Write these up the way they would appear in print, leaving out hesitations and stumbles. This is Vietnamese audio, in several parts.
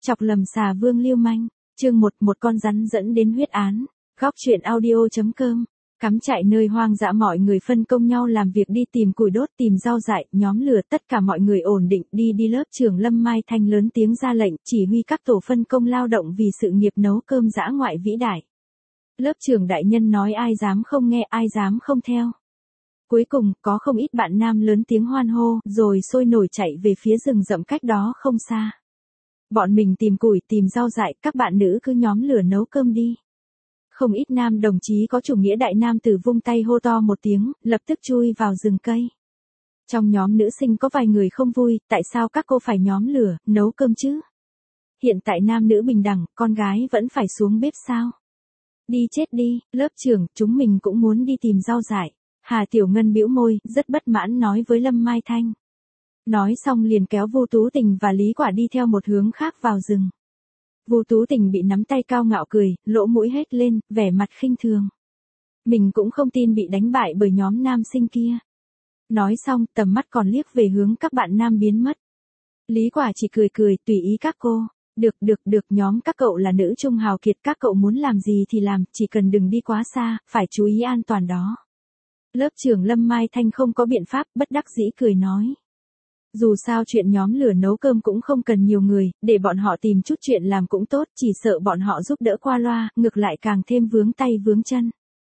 Chọc lầm xà vương lưu manh. Chương 1, một con rắn dẫn đến huyết án. Góc truyện audio.com. Cắm trại nơi hoang dã, mọi người phân công nhau làm việc, đi tìm củi đốt, tìm rau dại, nhóm lửa, tất cả mọi người ổn định. Đi lớp trưởng Lâm Mai Thanh lớn tiếng ra lệnh, chỉ huy các tổ phân công lao động vì sự nghiệp nấu cơm dã ngoại vĩ đại. Lớp trưởng đại nhân nói ai dám không nghe, ai dám không theo. Cuối cùng, có không ít bạn nam lớn tiếng hoan hô, rồi sôi nổi chạy về phía rừng rậm cách đó không xa. Bọn mình tìm củi, tìm rau dại, các bạn nữ cứ nhóm lửa nấu cơm đi. Không ít nam đồng chí có chủ nghĩa đại nam tử vung tay hô to một tiếng, lập tức chui vào rừng cây. Trong nhóm nữ sinh có vài người không vui, tại sao các cô phải nhóm lửa, nấu cơm chứ? Hiện tại nam nữ bình đẳng, con gái vẫn phải xuống bếp sao? Đi chết đi, lớp trưởng, chúng mình cũng muốn đi tìm rau dại. Hà Tiểu Ngân bĩu môi, rất bất mãn nói với Lâm Mai Thanh. Nói xong liền kéo Vu Tú Tình và Lý Quả đi theo một hướng khác vào rừng. Vu Tú Tình bị nắm tay cao ngạo cười, lỗ mũi hết lên, vẻ mặt khinh thường. Mình cũng không tin bị đánh bại bởi nhóm nam sinh kia. Nói xong, tầm mắt còn liếc về hướng các bạn nam biến mất. Lý Quả chỉ cười cười, tùy ý các cô. Được, nhóm các cậu là nữ trung hào kiệt, các cậu muốn làm gì thì làm, chỉ cần đừng đi quá xa, phải chú ý an toàn đó. Lớp trưởng Lâm Mai Thanh không có biện pháp, bất đắc dĩ cười nói. Dù sao chuyện nhóm lửa nấu cơm cũng không cần nhiều người, để bọn họ tìm chút chuyện làm cũng tốt, chỉ sợ bọn họ giúp đỡ qua loa, ngược lại càng thêm vướng tay vướng chân.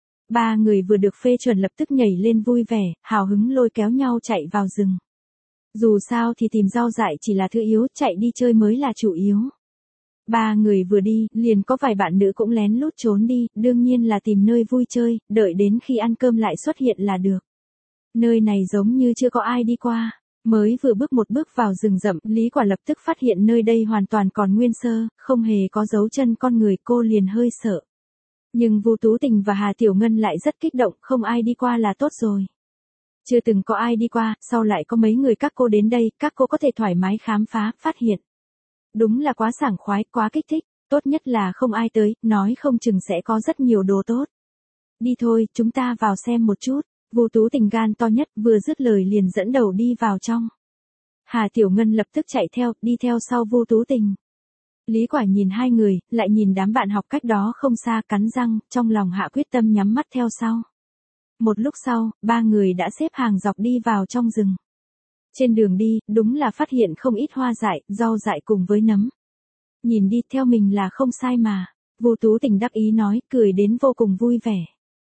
Ba người vừa được phê chuẩn lập tức nhảy lên vui vẻ, hào hứng lôi kéo nhau chạy vào rừng. Dù sao thì tìm rau dại chỉ là thứ yếu, chạy đi chơi mới là chủ yếu. Ba người vừa đi, liền có vài bạn nữ cũng lén lút trốn đi, đương nhiên là tìm nơi vui chơi, đợi đến khi ăn cơm lại xuất hiện là được. Nơi này giống như chưa có ai đi qua. Mới vừa bước một bước vào rừng rậm, Lý Quả lập tức phát hiện nơi đây hoàn toàn còn nguyên sơ, không hề có dấu chân con người, cô liền hơi sợ. Nhưng Vu Tú Tình và Hà Tiểu Ngân lại rất kích động, không ai đi qua là tốt rồi. Chưa từng có ai đi qua, sau lại có mấy người các cô đến đây, các cô có thể thoải mái khám phá, phát hiện. Đúng là quá sảng khoái, quá kích thích, tốt nhất là không ai tới, nói không chừng sẽ có rất nhiều đồ tốt. Đi thôi, chúng ta vào xem một chút. Vu Tú Tình gan to nhất, vừa dứt lời liền dẫn đầu đi vào trong. Hà Tiểu Ngân lập tức chạy theo, đi theo sau Vu Tú Tình. Lý Quả nhìn hai người, lại nhìn đám bạn học cách đó không xa, cắn răng, trong lòng hạ quyết tâm nhắm mắt theo sau. Một lúc sau, ba người đã xếp hàng dọc đi vào trong rừng. Trên đường đi, đúng là phát hiện không ít hoa dại, rau dại cùng với nấm. Nhìn đi theo mình là không sai mà. Vu Tú Tình đắc ý nói, cười đến vô cùng vui vẻ.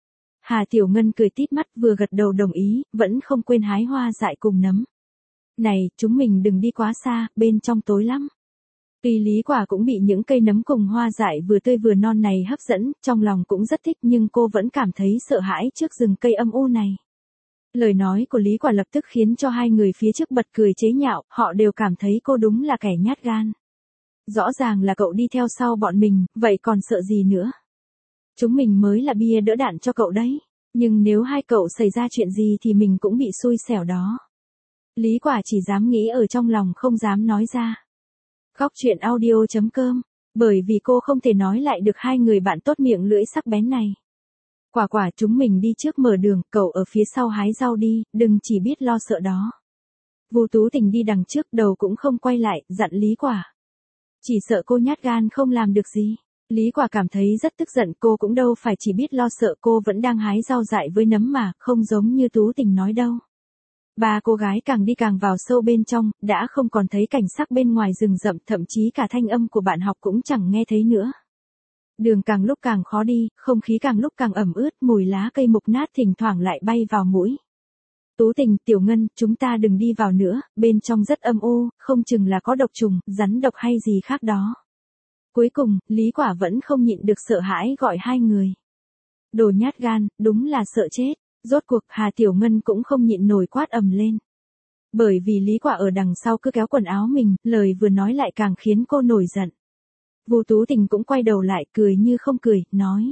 Hà Tiểu Ngân cười tít mắt, vừa gật đầu đồng ý, vẫn không quên hái hoa dại cùng nấm. Này, chúng mình đừng đi quá xa, bên trong tối lắm. Tuy Lý Quả cũng bị những cây nấm cùng hoa dại vừa tươi vừa non này hấp dẫn, trong lòng cũng rất thích, nhưng cô vẫn cảm thấy sợ hãi trước rừng cây âm u này. Lời nói của Lý Quả lập tức khiến cho hai người phía trước bật cười chế nhạo, họ đều cảm thấy cô đúng là kẻ nhát gan. Rõ ràng là cậu đi theo sau bọn mình, vậy còn sợ gì nữa? Chúng mình mới là bia đỡ đạn cho cậu đấy, nhưng nếu hai cậu xảy ra chuyện gì thì mình cũng bị xui xẻo đó. Lý Quả chỉ dám nghĩ ở trong lòng, không dám nói ra. Góc truyện audio.com, bởi vì cô không thể nói lại được hai người bạn tốt miệng lưỡi sắc bén này. Quả chúng mình đi trước mở đường, cậu ở phía sau hái rau đi, đừng chỉ biết lo sợ đó. Vu Tú Tình đi đằng trước, đầu cũng không quay lại, dặn Lý Quả. Chỉ sợ cô nhát gan không làm được gì. Lý Quả cảm thấy rất tức giận, cô cũng đâu phải chỉ biết lo sợ, cô vẫn đang hái rau dại với nấm mà, không giống như Tú Tình nói đâu. Ba cô gái càng đi càng vào sâu bên trong, đã không còn thấy cảnh sắc bên ngoài rừng rậm, thậm chí cả thanh âm của bạn học cũng chẳng nghe thấy nữa. Đường càng lúc càng khó đi, không khí càng lúc càng ẩm ướt, mùi lá cây mục nát thỉnh thoảng lại bay vào mũi. Tú Tình, Tiểu Ngân, chúng ta đừng đi vào nữa, bên trong rất âm u, không chừng là có độc trùng, rắn độc hay gì khác đó. Cuối cùng, Lý Quả vẫn không nhịn được sợ hãi gọi hai người. Đồ nhát gan, đúng là sợ chết. Rốt cuộc Hà Tiểu Ngân cũng không nhịn nổi quát ầm lên. Bởi vì Lý Quả ở đằng sau cứ kéo quần áo mình, lời vừa nói lại càng khiến cô nổi giận. Vu Tú Tình cũng quay đầu lại, cười như không cười, nói.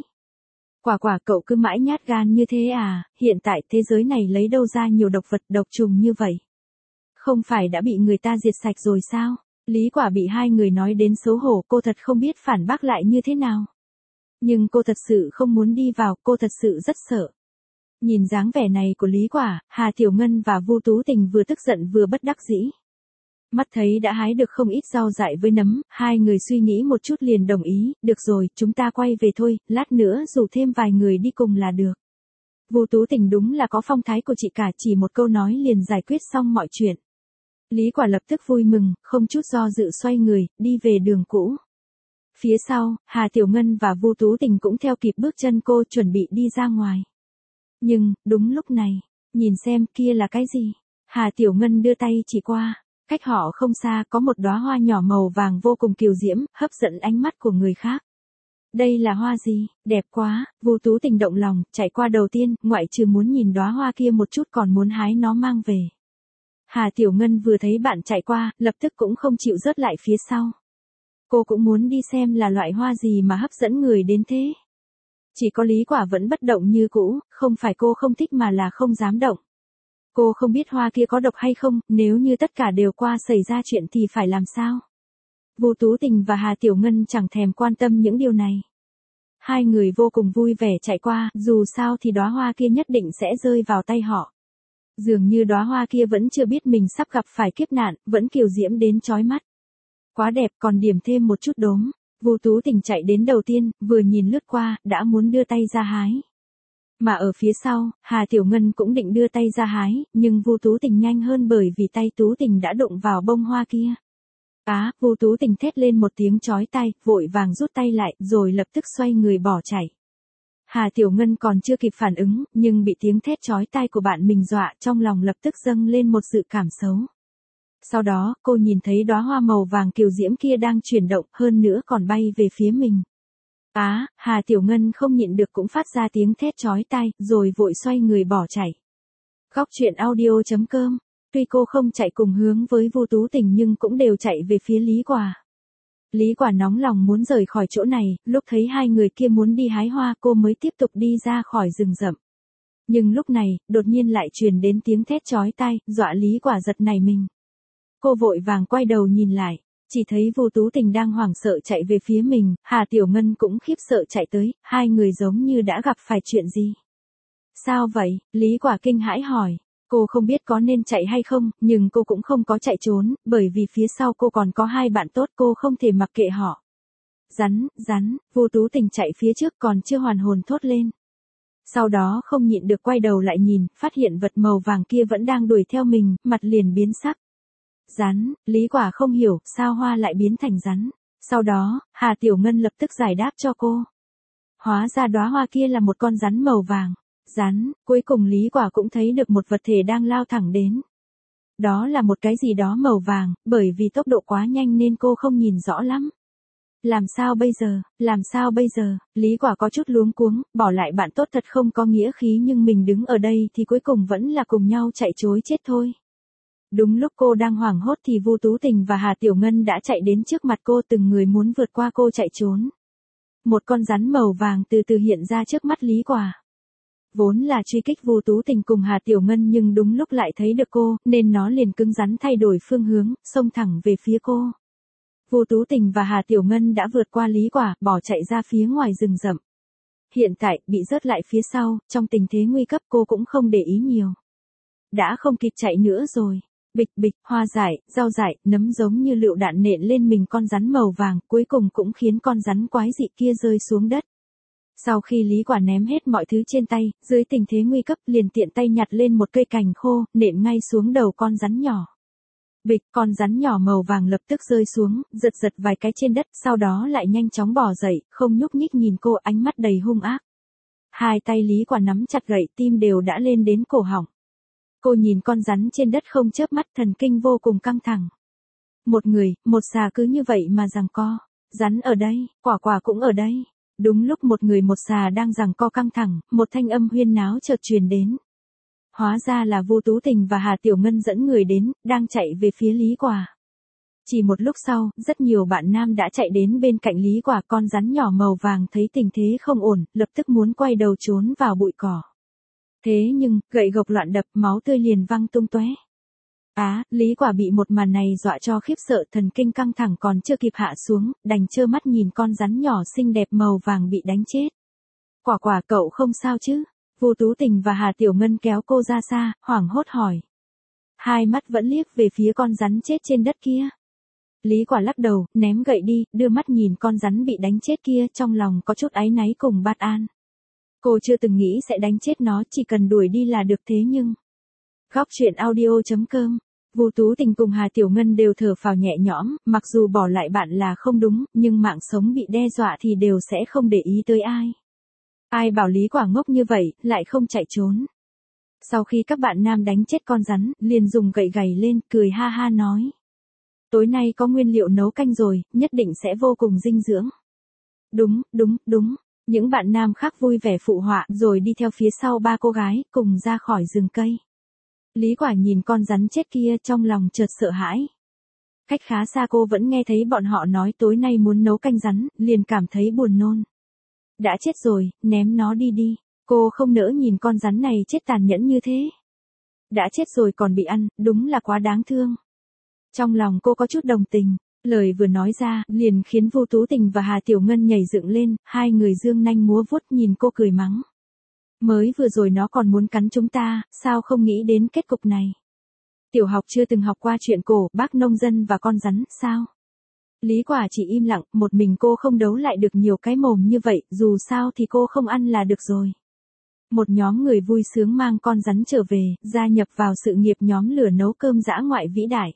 Quả cậu cứ mãi nhát gan như thế à, hiện tại thế giới này lấy đâu ra nhiều độc vật độc trùng như vậy? Không phải đã bị người ta diệt sạch rồi sao? Lý Quả bị hai người nói đến xấu hổ, cô thật không biết phản bác lại như thế nào. Nhưng cô thật sự không muốn đi vào, cô thật sự rất sợ. Nhìn dáng vẻ này của Lý Quả, Hà Tiểu Ngân và Vu Tú Tình vừa tức giận vừa bất đắc dĩ. Mắt thấy đã hái được không ít rau dại với nấm, hai người suy nghĩ một chút liền đồng ý, được rồi, chúng ta quay về thôi, lát nữa rủ thêm vài người đi cùng là được. Vu Tú Tình đúng là có phong thái của chị cả, chỉ một câu nói liền giải quyết xong mọi chuyện. Lý Quả lập tức vui mừng, không chút do dự xoay người, đi về đường cũ. Phía sau, Hà Tiểu Ngân và Vu Tú Tình cũng theo kịp bước chân cô chuẩn bị đi ra ngoài. Nhưng, đúng lúc này, nhìn xem kia là cái gì? Hà Tiểu Ngân đưa tay chỉ qua, cách họ không xa có một đóa hoa nhỏ màu vàng vô cùng kiều diễm, hấp dẫn ánh mắt của người khác. Đây là hoa gì? Đẹp quá, Vu Tú Tình động lòng, chạy qua đầu tiên, ngoại trừ muốn nhìn đóa hoa kia một chút còn muốn hái nó mang về. Hà Tiểu Ngân vừa thấy bạn chạy qua, lập tức cũng không chịu rớt lại phía sau. Cô cũng muốn đi xem là loại hoa gì mà hấp dẫn người đến thế. Chỉ có Lý Quả vẫn bất động như cũ, không phải cô không thích mà là không dám động. Cô không biết hoa kia có độc hay không, nếu như tất cả đều qua xảy ra chuyện thì phải làm sao? Vu Tú Tình và Hà Tiểu Ngân chẳng thèm quan tâm những điều này. Hai người vô cùng vui vẻ chạy qua, dù sao thì đóa hoa kia nhất định sẽ rơi vào tay họ. Dường như đóa hoa kia vẫn chưa biết mình sắp gặp phải kiếp nạn, vẫn kiều diễm đến chói mắt. Quá đẹp, còn điểm thêm một chút đốm. Vu Tú Tình chạy đến đầu tiên, vừa nhìn lướt qua, đã muốn đưa tay ra hái. Mà ở phía sau, Hà Tiểu Ngân cũng định đưa tay ra hái, nhưng Vu Tú Tình nhanh hơn bởi vì tay Tú Tình đã đụng vào bông hoa kia. Vu Tú Tình thét lên một tiếng chói tai, vội vàng rút tay lại, rồi lập tức xoay người bỏ chạy. Hà Tiểu Ngân còn chưa kịp phản ứng, nhưng bị tiếng thét chói tai của bạn mình dọa, trong lòng lập tức dâng lên một sự cảm xấu. Sau đó, cô nhìn thấy đóa hoa màu vàng kiều diễm kia đang chuyển động, hơn nữa còn bay về phía mình. Hà Tiểu Ngân không nhịn được cũng phát ra tiếng thét chói tai, rồi vội xoay người bỏ chạy. Góc truyện audio.com. Tuy cô không chạy cùng hướng với Vu Tú Tình nhưng cũng đều chạy về phía Lý Quả. Lý Quả nóng lòng muốn rời khỏi chỗ này, lúc thấy hai người kia muốn đi hái hoa cô mới tiếp tục đi ra khỏi rừng rậm. Nhưng lúc này, đột nhiên lại truyền đến tiếng thét chói tai, dọa Lý Quả giật nảy mình. Cô vội vàng quay đầu nhìn lại, chỉ thấy Vu Tú Tình đang hoảng sợ chạy về phía mình, Hà Tiểu Ngân cũng khiếp sợ chạy tới, hai người giống như đã gặp phải chuyện gì. Sao vậy? Lý Quả kinh hãi hỏi. Cô không biết có nên chạy hay không, nhưng cô cũng không có chạy trốn, bởi vì phía sau cô còn có hai bạn tốt, cô không thể mặc kệ họ. Rắn, Vu Tú Tình chạy phía trước còn chưa hoàn hồn thốt lên. Sau đó không nhịn được quay đầu lại nhìn, phát hiện vật màu vàng kia vẫn đang đuổi theo mình, mặt liền biến sắc. Rắn, Lý Quả không hiểu, sao hoa lại biến thành rắn. Sau đó, Hà Tiểu Ngân lập tức giải đáp cho cô. Hóa ra đóa hoa kia là một con rắn màu vàng. Rắn, cuối cùng Lý Quả cũng thấy được một vật thể đang lao thẳng đến. Đó là một cái gì đó màu vàng, bởi vì tốc độ quá nhanh nên cô không nhìn rõ lắm. Làm sao bây giờ, Lý Quả có chút luống cuống, bỏ lại bạn tốt thật không có nghĩa khí nhưng mình đứng ở đây thì cuối cùng vẫn là cùng nhau chạy trối chết thôi. Đúng lúc cô đang hoảng hốt thì Vu Tú Tình và Hà Tiểu Ngân đã chạy đến trước mặt cô, từng người muốn vượt qua cô chạy trốn. Một con rắn màu vàng từ từ hiện ra trước mắt Lý Quả. Vốn là truy kích Vu Tú Tình cùng Hà Tiểu Ngân nhưng đúng lúc lại thấy được cô, nên nó liền cứng rắn thay đổi phương hướng, xông thẳng về phía cô. Vu Tú Tình và Hà Tiểu Ngân đã vượt qua Lý Quả, bỏ chạy ra phía ngoài rừng rậm. Hiện tại, bị rớt lại phía sau, trong tình thế nguy cấp cô cũng không để ý nhiều. Đã không kịp chạy nữa rồi. Bịch bịch, hoa dại, rau dại, nấm giống như lựu đạn nện lên mình con rắn màu vàng, cuối cùng cũng khiến con rắn quái dị kia rơi xuống đất. Sau khi Lý Quả ném hết mọi thứ trên tay, dưới tình thế nguy cấp liền tiện tay nhặt lên một cây cành khô, nện ngay xuống đầu con rắn nhỏ. Bịch, con rắn nhỏ màu vàng lập tức rơi xuống, giật vài cái trên đất, sau đó lại nhanh chóng bò dậy, không nhúc nhích nhìn cô, ánh mắt đầy hung ác. Hai tay Lý Quả nắm chặt gậy, tim đều đã lên đến cổ họng. Cô nhìn con rắn trên đất không chớp mắt, thần kinh vô cùng căng thẳng. Một người, một xà cứ như vậy mà giằng co. Rắn ở đây, quả cũng ở đây. Đúng lúc một người một xà đang giằng co căng thẳng, một thanh âm huyên náo chợt truyền đến. Hóa ra là Vu Tú Tình và Hà Tiểu Ngân dẫn người đến, đang chạy về phía Lý Quả. Chỉ một lúc sau, rất nhiều bạn nam đã chạy đến bên cạnh Lý Quả, con rắn nhỏ màu vàng thấy tình thế không ổn, lập tức muốn quay đầu trốn vào bụi cỏ. Thế nhưng, gậy gộc loạn đập, máu tươi liền văng tung tóe. Lý Quả bị một màn này dọa cho khiếp sợ, thần kinh căng thẳng còn chưa kịp hạ xuống, đành trơ mắt nhìn con rắn nhỏ xinh đẹp màu vàng bị đánh chết. Quả cậu không sao chứ? Vu Tú Tình và Hà Tiểu Ngân kéo cô ra xa, hoảng hốt hỏi. hai mắt vẫn liếc về phía con rắn chết trên đất kia. Lý Quả lắc đầu, ném gậy đi, đưa mắt nhìn con rắn bị đánh chết kia, trong lòng có chút áy náy cùng bất an. Cô chưa từng nghĩ sẽ đánh chết nó, chỉ cần đuổi đi là được, thế nhưng... Góc truyện audio.com. Vu Tú Tình cùng Hà Tiểu Ngân đều thở phào nhẹ nhõm, mặc dù bỏ lại bạn là không đúng, nhưng mạng sống bị đe dọa thì đều sẽ không để ý tới ai. Ai bảo Lý Quả ngốc như vậy, lại không chạy trốn. Sau khi các bạn nam đánh chết con rắn, liền dùng gậy gảy lên, cười ha ha nói. Tối nay có nguyên liệu nấu canh rồi, nhất định sẽ vô cùng dinh dưỡng. Đúng, đúng, đúng. Những bạn nam khác vui vẻ phụ họa, rồi đi theo phía sau ba cô gái, cùng ra khỏi rừng cây. Lý Quả nhìn con rắn chết kia, trong lòng chợt sợ hãi. Cách khá xa cô vẫn nghe thấy bọn họ nói tối nay muốn nấu canh rắn, liền cảm thấy buồn nôn. Đã chết rồi, ném nó đi đi. Cô không nỡ nhìn con rắn này chết tàn nhẫn như thế. Đã chết rồi còn bị ăn, đúng là quá đáng thương. Trong lòng cô có chút đồng tình, lời vừa nói ra, liền khiến Vu Tú Tình và Hà Tiểu Ngân nhảy dựng lên, hai người dương nanh múa vuốt nhìn cô cười mắng. Mới vừa rồi nó còn muốn cắn chúng ta, sao không nghĩ đến kết cục này? Tiểu học chưa từng học qua chuyện cổ, bác nông dân và con rắn, sao? Lý Quả chỉ im lặng, một mình cô không đấu lại được nhiều cái mồm như vậy, dù sao thì cô không ăn là được rồi. Một nhóm người vui sướng mang con rắn trở về, gia nhập vào sự nghiệp nhóm lửa nấu cơm dã ngoại vĩ đại.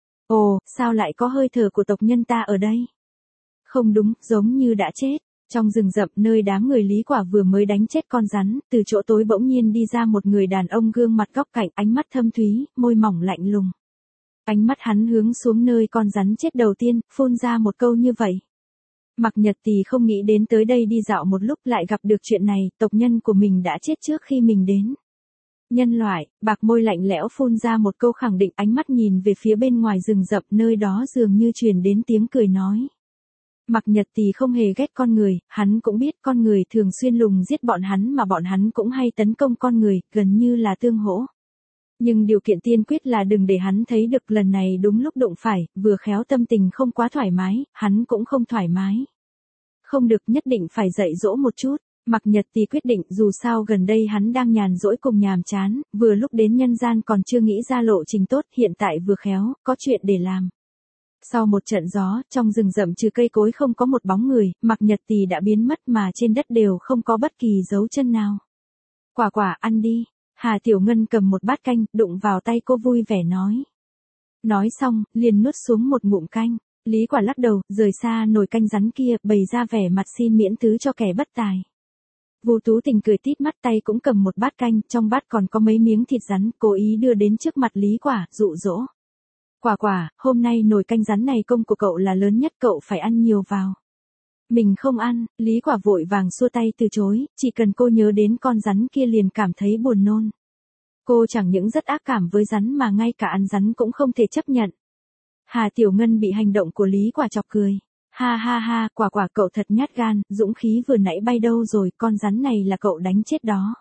Ồ, sao lại có hơi thở của tộc nhân ta ở đây? Không đúng, giống như đã chết. Trong rừng rậm nơi đám người Lý Quả vừa mới đánh chết con rắn, từ chỗ tối bỗng nhiên đi ra một người đàn ông gương mặt góc cạnh, ánh mắt thâm thúy, môi mỏng lạnh lùng. Ánh mắt hắn hướng xuống nơi con rắn chết đầu tiên, phun ra một câu như vậy. Mạc Nhật Tì không nghĩ đến tới đây đi dạo một lúc lại gặp được chuyện này, tộc nhân của mình đã chết trước khi mình đến. Nhân loại, bạc môi lạnh lẽo phun ra một câu khẳng định, ánh mắt nhìn về phía bên ngoài rừng rậm, nơi đó dường như truyền đến tiếng cười nói. Mạc Nhật Tì không hề ghét con người, hắn cũng biết con người thường xuyên lùng giết bọn hắn mà bọn hắn cũng hay tấn công con người, gần như là tương hỗ. Nhưng điều kiện tiên quyết là đừng để hắn thấy được, lần này đúng lúc đụng phải, vừa khéo tâm tình không quá thoải mái, hắn cũng không thoải mái. Không được, nhất định phải dạy dỗ một chút. Mạc Nhật Tì quyết định, dù sao gần đây hắn đang nhàn rỗi cùng nhàm chán, vừa lúc đến nhân gian còn chưa nghĩ ra lộ trình tốt, hiện tại vừa khéo, có chuyện để làm. Sau một trận gió, trong rừng rậm trừ cây cối không có một bóng người, Mạc Nhật Tì đã biến mất mà trên đất đều không có bất kỳ dấu chân nào. Quả quả, ăn đi. Hà Tiểu Ngân cầm một bát canh, đụng vào tay cô vui vẻ nói. Nói xong, liền nuốt xuống một ngụm canh. Lý Quả lắc đầu, rời xa nồi canh rắn kia, bày ra vẻ mặt xin miễn thứ cho kẻ bất tài. Vu Tú Tình cười tít mắt, tay cũng cầm một bát canh, trong bát còn có mấy miếng thịt rắn, cố ý đưa đến trước mặt Lý Quả, dụ dỗ. Quả quả, hôm nay nồi canh rắn này công của cậu là lớn nhất, cậu phải ăn nhiều vào. Mình không ăn, Lý Quả vội vàng xua tay từ chối, chỉ cần cô nhớ đến con rắn kia liền cảm thấy buồn nôn. Cô chẳng những rất ác cảm với rắn mà ngay cả ăn rắn cũng không thể chấp nhận. Hà Tiểu Ngân bị hành động của Lý Quả chọc cười. Ha ha ha, quả quả cậu thật nhát gan, dũng khí vừa nãy bay đâu rồi, con rắn này là cậu đánh chết đó.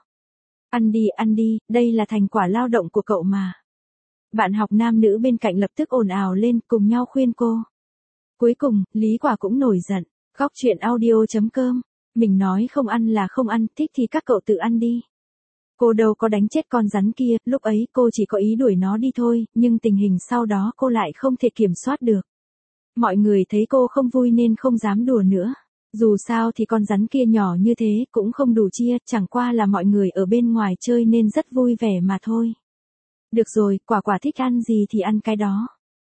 Ăn đi, đây là thành quả lao động của cậu mà. Bạn học nam nữ bên cạnh lập tức ồn ào lên, cùng nhau khuyên cô. Cuối cùng, Lý Quả cũng nổi giận. Góc truyện audio.com. Mình nói không ăn là không ăn, thích thì các cậu tự ăn đi. Cô đâu có đánh chết con rắn kia, lúc ấy cô chỉ có ý đuổi nó đi thôi, nhưng tình hình sau đó cô lại không thể kiểm soát được. Mọi người thấy cô không vui nên không dám đùa nữa. Dù sao thì con rắn kia nhỏ như thế cũng không đủ chia, chẳng qua là mọi người ở bên ngoài chơi nên rất vui vẻ mà thôi. Được rồi, quả quả thích ăn gì thì ăn cái đó.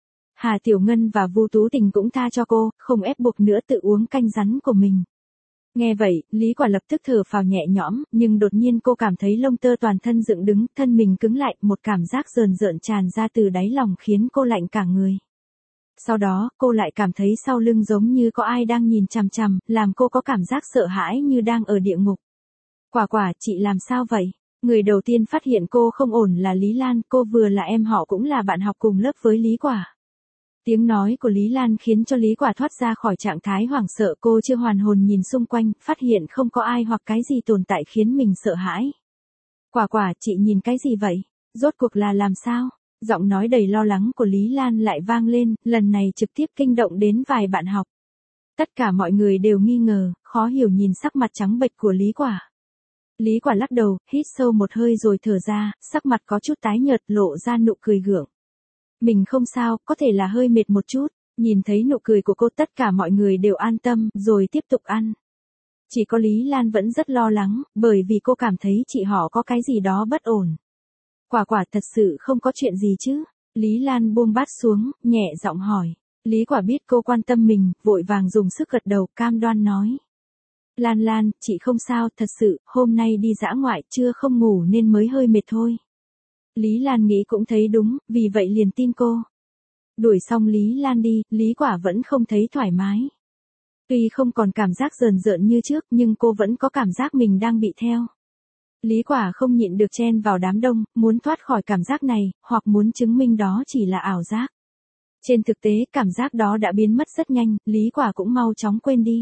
Hà Tiểu Ngân và Vu Tú Tình cũng tha cho cô, không ép buộc nữa, tự uống canh rắn của mình. Nghe vậy, Lý Quả lập tức thở phào nhẹ nhõm, nhưng đột nhiên cô cảm thấy lông tơ toàn thân dựng đứng, thân mình cứng lại, một cảm giác rờn rợn tràn ra từ đáy lòng khiến cô lạnh cả người. Sau đó, cô lại cảm thấy sau lưng giống như có ai đang nhìn chằm chằm, làm cô có cảm giác sợ hãi như đang ở địa ngục. Quả quả, chị làm sao vậy? Người đầu tiên phát hiện cô không ổn là Lý Lan, cô vừa là em họ cũng là bạn học cùng lớp với Lý Quả. Tiếng nói của Lý Lan khiến cho Lý Quả thoát ra khỏi trạng thái hoảng sợ, cô chưa hoàn hồn nhìn xung quanh, phát hiện không có ai hoặc cái gì tồn tại khiến mình sợ hãi. Quả quả, chị nhìn cái gì vậy? Rốt cuộc là làm sao? Giọng nói đầy lo lắng của Lý Lan lại vang lên, lần này trực tiếp kinh động đến vài bạn học. Tất cả mọi người đều nghi ngờ, khó hiểu nhìn sắc mặt trắng bệch của Lý Quả. Lý Quả lắc đầu, hít sâu một hơi rồi thở ra, sắc mặt có chút tái nhợt lộ ra nụ cười gượng. Mình không sao, có thể là hơi mệt một chút. Nhìn thấy nụ cười của cô tất cả mọi người đều an tâm, rồi tiếp tục ăn. Chỉ có Lý Lan vẫn rất lo lắng, bởi vì cô cảm thấy chị họ có cái gì đó bất ổn. Quả quả thật sự không có chuyện gì chứ? Lý Lan buông bát xuống, nhẹ giọng hỏi. Lý Quả biết cô quan tâm mình, vội vàng dùng sức gật đầu cam đoan nói. Lan Lan, chị không sao, thật sự, hôm nay đi dã ngoại chưa không ngủ nên mới hơi mệt thôi. Lý Lan nghĩ cũng thấy đúng, vì vậy liền tin cô. Đuổi xong Lý Lan đi, Lý Quả vẫn không thấy thoải mái. Tuy không còn cảm giác rờn rợn như trước nhưng cô vẫn có cảm giác mình đang bị theo. Lý Quả không nhịn được chen vào đám đông, muốn thoát khỏi cảm giác này, hoặc muốn chứng minh đó chỉ là ảo giác. Trên thực tế, cảm giác đó đã biến mất rất nhanh, Lý Quả cũng mau chóng quên đi.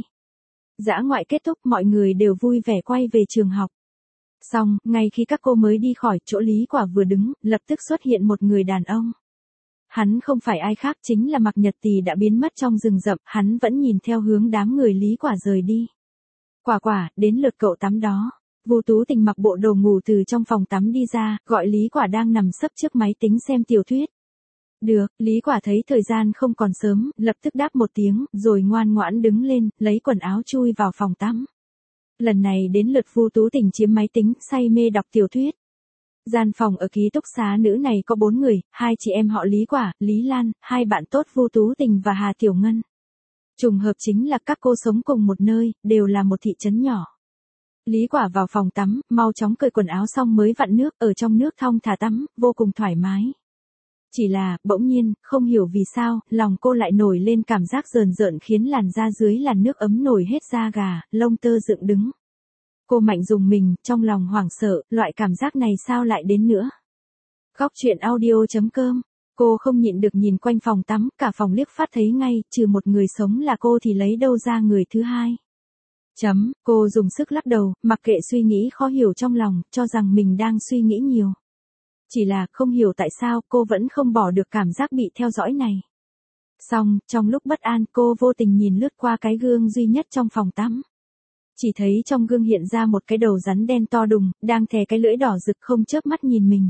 Dã ngoại kết thúc, mọi người đều vui vẻ quay về trường học. Xong, ngay khi các cô mới đi khỏi chỗ Lý Quả vừa đứng, lập tức xuất hiện một người đàn ông. Hắn không phải ai khác chính là Mạc Nhật Tì đã biến mất trong rừng rậm, hắn vẫn nhìn theo hướng đám người Lý Quả rời đi. Quả quả, đến lượt cậu tắm đó. Vu Tú Tình mặc bộ đồ ngủ từ trong phòng tắm đi ra, gọi Lý Quả đang nằm sấp trước máy tính xem tiểu thuyết. Được, Lý Quả thấy thời gian không còn sớm, lập tức đáp một tiếng, rồi ngoan ngoãn đứng lên, lấy quần áo chui vào phòng tắm. Lần này đến lượt Vu Tú Tình chiếm máy tính, say mê đọc tiểu thuyết. Gian phòng ở ký túc xá nữ này có 4 người, 2 chị em họ Lý Quả, Lý Lan, 2 bạn tốt Vu Tú Tình và Hà Tiểu Ngân. Trùng hợp chính là các cô sống cùng một nơi, đều là một thị trấn nhỏ. Lý Quả vào phòng tắm, mau chóng cởi quần áo xong mới vặn nước, ở trong nước thong thả tắm, vô cùng thoải mái. Chỉ là, bỗng nhiên, không hiểu vì sao, lòng cô lại nổi lên cảm giác rờn rợn khiến làn da dưới làn nước ấm nổi hết da gà, lông tơ dựng đứng. Cô mạnh dùng mình, trong lòng hoảng sợ, loại cảm giác này sao lại đến nữa. Góc truyện audio.com. Cô không nhịn được nhìn quanh phòng tắm, cả phòng liếc phát thấy ngay, trừ một người sống là cô thì lấy đâu ra người thứ hai. Cô dùng sức lắc đầu, mặc kệ suy nghĩ khó hiểu trong lòng, cho rằng mình đang suy nghĩ nhiều. Chỉ là, không hiểu tại sao, cô vẫn không bỏ được cảm giác bị theo dõi này. Xong, trong lúc bất an, cô vô tình nhìn lướt qua cái gương duy nhất trong phòng tắm. Chỉ thấy trong gương hiện ra một cái đầu rắn đen to đùng, đang thè cái lưỡi đỏ rực không chớp mắt nhìn mình.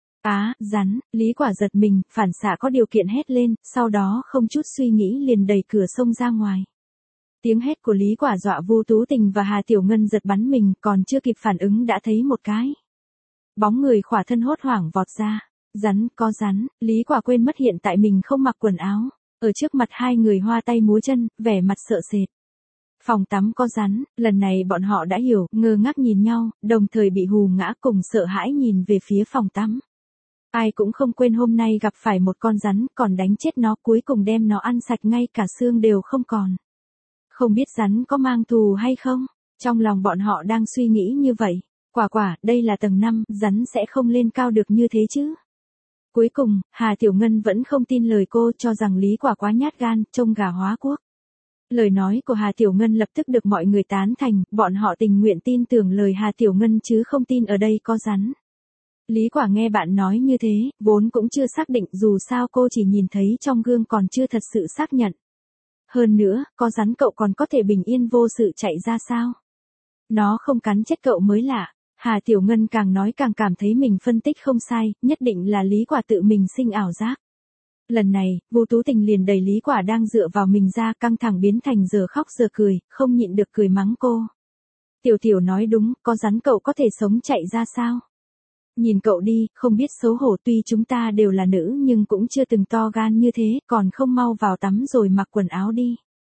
Á, rắn, Lý Quả giật mình, phản xạ có điều kiện hét lên, sau đó không chút suy nghĩ liền đẩy cửa xông ra ngoài. Tiếng hét của Lý Quả dọa Vu Tú Tình và Hà Tiểu Ngân giật bắn mình, còn chưa kịp phản ứng đã thấy một cái bóng người khỏa thân hốt hoảng vọt ra. Rắn, có rắn, Lý Quả quên mất hiện tại mình không mặc quần áo. Ở trước mặt hai người hoa tay múa chân, vẻ mặt sợ sệt. Phòng tắm có rắn, lần này bọn họ đã hiểu, ngơ ngác nhìn nhau, đồng thời bị hù ngã cùng sợ hãi nhìn về phía phòng tắm. Ai cũng không quên hôm nay gặp phải một con rắn, còn đánh chết nó, cuối cùng đem nó ăn sạch ngay cả xương đều không còn. Không biết rắn có mang thù hay không? Trong lòng bọn họ đang suy nghĩ như vậy. Quả, đây là tầng 5, rắn sẽ không lên cao được như thế chứ. Cuối cùng, Hà Tiểu Ngân vẫn không tin lời cô, cho rằng Lý Quả quá nhát gan, trông gà hóa quốc. Lời nói của Hà Tiểu Ngân lập tức được mọi người tán thành, bọn họ tình nguyện tin tưởng lời Hà Tiểu Ngân chứ không tin ở đây có rắn. Lý Quả nghe bạn nói như thế, vốn cũng chưa xác định, dù sao cô chỉ nhìn thấy trong gương còn chưa thật sự xác nhận. Hơn nữa, có rắn cậu còn có thể bình yên vô sự chạy ra sao? Nó không cắn chết cậu mới lạ. Hà Tiểu Ngân càng nói càng cảm thấy mình phân tích không sai, nhất định là Lý Quả tự mình sinh ảo giác. Lần này, Vu Tú Tình liền đẩy Lý Quả đang dựa vào mình ra, căng thẳng biến thành giờ khóc giờ cười, không nhịn được cười mắng cô. Tiểu nói đúng, có rắn cậu có thể sống chạy ra sao? Nhìn cậu đi, không biết xấu hổ, tuy chúng ta đều là nữ nhưng cũng chưa từng to gan như thế, còn không mau vào tắm rồi mặc quần áo đi.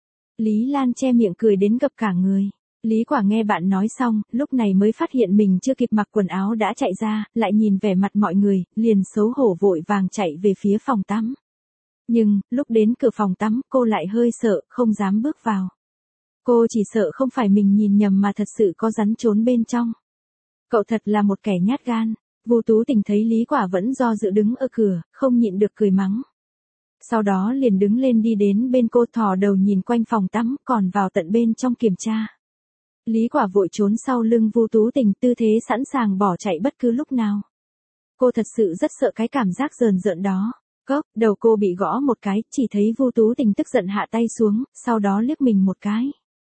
Lý Lan che miệng cười đến gập cả người. Lý Quả nghe bạn nói xong, lúc này mới phát hiện mình chưa kịp mặc quần áo đã chạy ra, lại nhìn vẻ mặt mọi người, liền xấu hổ vội vàng chạy về phía phòng tắm. Nhưng, lúc đến cửa phòng tắm, cô lại hơi sợ, không dám bước vào. Cô chỉ sợ không phải mình nhìn nhầm mà thật sự có rắn trốn bên trong. Cậu thật là một kẻ nhát gan. Vu Tú Tình thấy Lý Quả vẫn do dự đứng ở cửa, không nhịn được cười mắng. Sau đó liền đứng lên đi đến bên cô, thò đầu nhìn quanh phòng tắm, còn vào tận bên trong kiểm tra. Lý Quả vội trốn sau lưng Vu Tú Tình, tư thế sẵn sàng bỏ chạy bất cứ lúc nào. Cô thật sự rất sợ cái cảm giác rờn rợn đó. Cốc, đầu cô bị gõ một cái, chỉ thấy Vu Tú Tình tức giận hạ tay xuống, sau đó liếc mình một cái.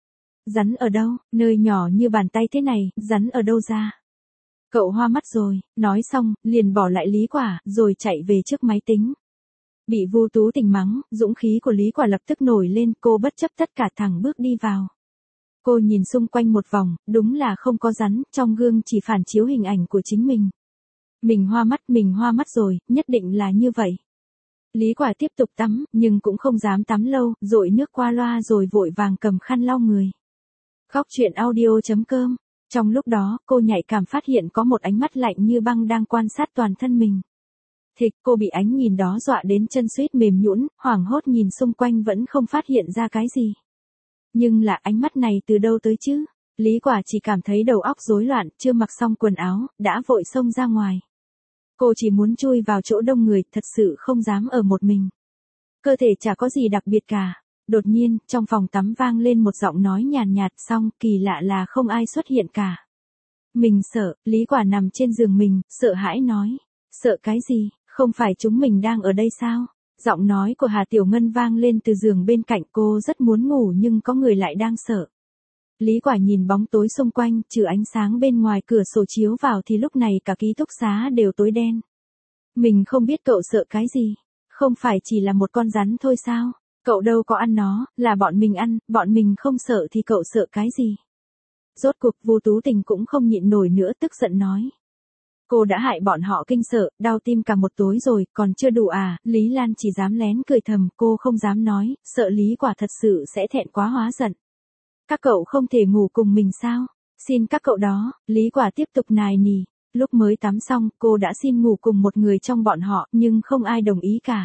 Rắn ở đâu, nơi nhỏ như bàn tay thế này, rắn ở đâu ra? Cậu hoa mắt rồi, nói xong, liền bỏ lại Lý Quả, rồi chạy về trước máy tính. Bị Vu Tú Tình mắng, dũng khí của Lý Quả lập tức nổi lên, cô bất chấp tất cả thẳng bước đi vào. Cô nhìn xung quanh một vòng, đúng là không có rắn, trong gương chỉ phản chiếu hình ảnh của chính mình. Mình hoa mắt rồi, nhất định là như vậy. Lý Quả tiếp tục tắm, nhưng cũng không dám tắm lâu, dội nước qua loa rồi vội vàng cầm khăn lau người. Góc truyện audio.com. Trong lúc đó, cô nhạy cảm phát hiện có một ánh mắt lạnh như băng đang quan sát toàn thân mình. Thịch, cô bị ánh nhìn đó dọa đến chân suýt mềm nhũn, hoảng hốt nhìn xung quanh vẫn không phát hiện ra cái gì. Nhưng là ánh mắt này từ đâu tới chứ? Lý Quả chỉ cảm thấy đầu óc rối loạn, chưa mặc xong quần áo, đã vội xông ra ngoài. Cô chỉ muốn chui vào chỗ đông người, thật sự không dám ở một mình. Cơ thể chả có gì đặc biệt cả. Đột nhiên, trong phòng tắm vang lên một giọng nói nhàn nhạt, xong, kỳ lạ là không ai xuất hiện cả. Mình sợ, Lý Quả nằm trên giường mình, sợ hãi nói. Sợ cái gì, không phải chúng mình đang ở đây sao? Giọng nói của Hà Tiểu Ngân vang lên từ giường bên cạnh, cô rất muốn ngủ nhưng có người lại đang sợ. Lý Quả nhìn bóng tối xung quanh, trừ ánh sáng bên ngoài cửa sổ chiếu vào thì lúc này cả ký túc xá đều tối đen. Mình không biết cậu sợ cái gì, không phải chỉ là một con rắn thôi sao? Cậu đâu có ăn nó, là bọn mình ăn, bọn mình không sợ thì cậu sợ cái gì? Rốt cuộc Vu Tú Tình cũng không nhịn nổi nữa, tức giận nói. Cô đã hại bọn họ kinh sợ, đau tim cả một tối rồi, còn chưa đủ à? Lý Lan chỉ dám lén cười thầm, cô không dám nói, sợ Lý Quả thật sự sẽ thẹn quá hóa giận. Các cậu không thể ngủ cùng mình sao? Xin các cậu đó, Lý Quả tiếp tục nài nỉ. Lúc mới tắm xong, cô đã xin ngủ cùng một người trong bọn họ, nhưng không ai đồng ý cả.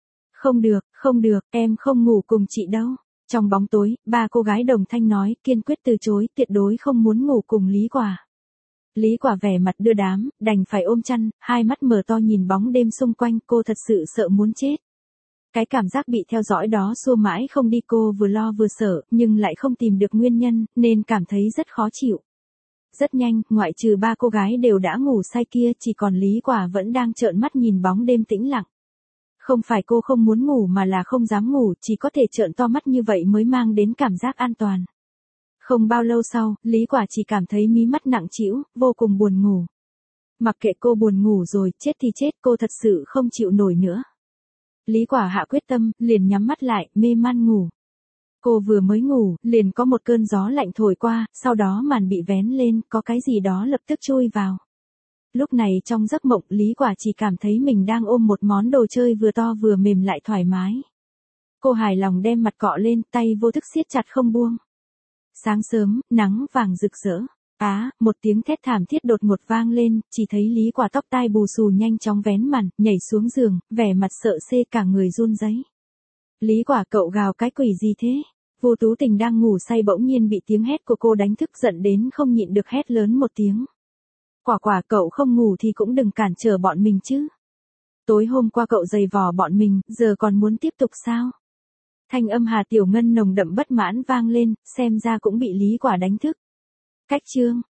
Không được, em không ngủ cùng chị đâu. Trong bóng tối, ba cô gái đồng thanh nói, kiên quyết từ chối, tuyệt đối không muốn ngủ cùng Lý Quả. Lý Quả vẻ mặt đưa đám, đành phải ôm chăn, hai mắt mở to nhìn bóng đêm xung quanh, cô thật sự sợ muốn chết. Cái cảm giác bị theo dõi đó xua mãi không đi, cô vừa lo vừa sợ, nhưng lại không tìm được nguyên nhân, nên cảm thấy rất khó chịu. Rất nhanh, ngoại trừ ba cô gái đều đã ngủ say kia, chỉ còn Lý Quả vẫn đang trợn mắt nhìn bóng đêm tĩnh lặng. Không phải cô không muốn ngủ mà là không dám ngủ, chỉ có thể trợn to mắt như vậy mới mang đến cảm giác an toàn. Không bao lâu sau, Lý Quả chỉ cảm thấy mí mắt nặng trĩu, vô cùng buồn ngủ. Mặc kệ cô buồn ngủ rồi, chết thì chết, cô thật sự không chịu nổi nữa. Lý Quả hạ quyết tâm, liền nhắm mắt lại, mê man ngủ. Cô vừa mới ngủ, liền có một cơn gió lạnh thổi qua, sau đó màn bị vén lên, có cái gì đó lập tức chui vào. Lúc này trong giấc mộng, Lý Quả chỉ cảm thấy mình đang ôm một món đồ chơi vừa to vừa mềm lại thoải mái. Cô hài lòng đem mặt cọ lên, tay vô thức siết chặt không buông. Sáng sớm, nắng vàng rực rỡ. Một tiếng thét thảm thiết đột ngột vang lên, chỉ thấy Lý Quả tóc tai bù xù nhanh chóng vén màn, nhảy xuống giường, vẻ mặt sợ sê cả người run rẩy. Lý Quả, cậu gào cái quỷ gì thế? Vu Tú Tình đang ngủ say bỗng nhiên bị tiếng hét của cô đánh thức, giận đến không nhịn được hét lớn một tiếng. Quả, cậu không ngủ thì cũng đừng cản trở bọn mình chứ. Tối hôm qua cậu giày vò bọn mình, giờ còn muốn tiếp tục sao? Thanh âm Hà Tiểu Ngân nồng đậm bất mãn vang lên, xem ra cũng bị Lý Quả đánh thức. Cách chương